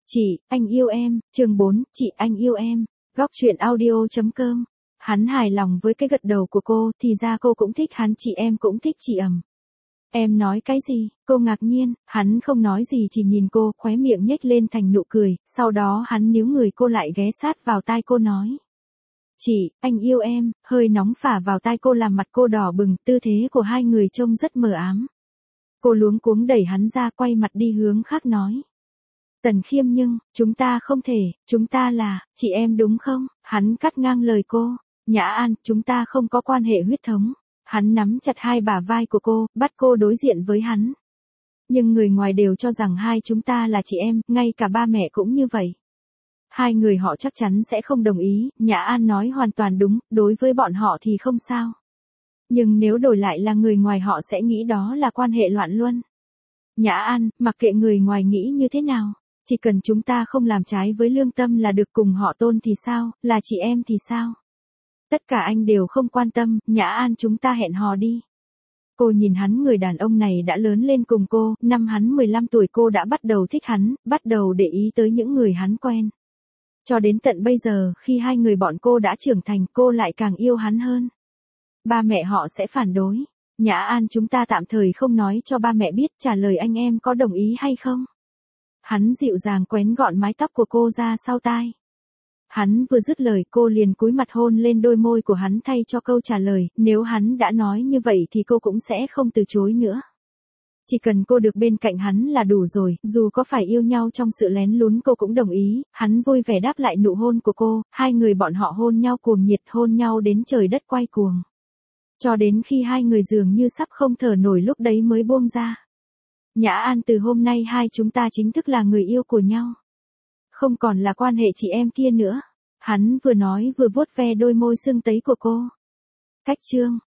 Chị, anh yêu em, chương 4, chị anh yêu em, góc truyện audio.com. Hắn hài lòng với cái gật đầu của cô, thì ra cô cũng thích hắn, chị em cũng thích chị ẩm. Em nói cái gì? Cô ngạc nhiên, hắn không nói gì chỉ nhìn cô, khóe miệng nhếch lên thành nụ cười, sau đó hắn níu người cô lại ghé sát vào tai cô nói. Chị, anh yêu em, hơi nóng phả vào tai cô làm mặt cô đỏ bừng, tư thế của hai người trông rất mờ ám. Cô luống cuống đẩy hắn ra, quay mặt đi hướng khác nói. Tần Khiêm, nhưng, chúng ta không thể, chúng ta là, chị em đúng không? Hắn cắt ngang lời cô. Nhã An, chúng ta không có quan hệ huyết thống. Hắn nắm chặt hai bả vai của cô, bắt cô đối diện với hắn. Nhưng người ngoài đều cho rằng hai chúng ta là chị em, ngay cả ba mẹ cũng như vậy. Hai người họ chắc chắn sẽ không đồng ý, Nhã An nói hoàn toàn đúng, đối với bọn họ thì không sao. Nhưng nếu đổi lại là người ngoài họ sẽ nghĩ đó là quan hệ loạn luân. Nhã An, mặc kệ người ngoài nghĩ như thế nào. Chỉ cần chúng ta không làm trái với lương tâm là được, cùng họ Tôn thì sao, là chị em thì sao? Tất cả anh đều không quan tâm, Nhã An, chúng ta hẹn hò đi. Cô nhìn hắn, người đàn ông này đã lớn lên cùng cô, năm hắn 15 tuổi cô đã bắt đầu thích hắn, bắt đầu để ý tới những người hắn quen. Cho đến tận bây giờ, khi hai người bọn cô đã trưởng thành, cô lại càng yêu hắn hơn. Ba mẹ họ sẽ phản đối. Nhã An, chúng ta tạm thời không nói cho ba mẹ biết, trả lời anh em có đồng ý hay không? Hắn dịu dàng quén gọn mái tóc của cô ra sau tai. Hắn vừa dứt lời cô liền cúi mặt hôn lên đôi môi của hắn thay cho câu trả lời, nếu hắn đã nói như vậy thì cô cũng sẽ không từ chối nữa. Chỉ cần cô được bên cạnh hắn là đủ rồi, dù có phải yêu nhau trong sự lén lún cô cũng đồng ý, hắn vui vẻ đáp lại nụ hôn của cô, hai người bọn họ hôn nhau cuồng nhiệt, hôn nhau đến trời đất quay cuồng. Cho đến khi hai người dường như sắp không thở nổi lúc đấy mới buông ra. Nhã An, từ hôm nay hai chúng ta chính thức là người yêu của nhau. Không còn là quan hệ chị em kia nữa. Hắn vừa nói vừa vuốt ve đôi môi sưng tấy của cô. Cách chương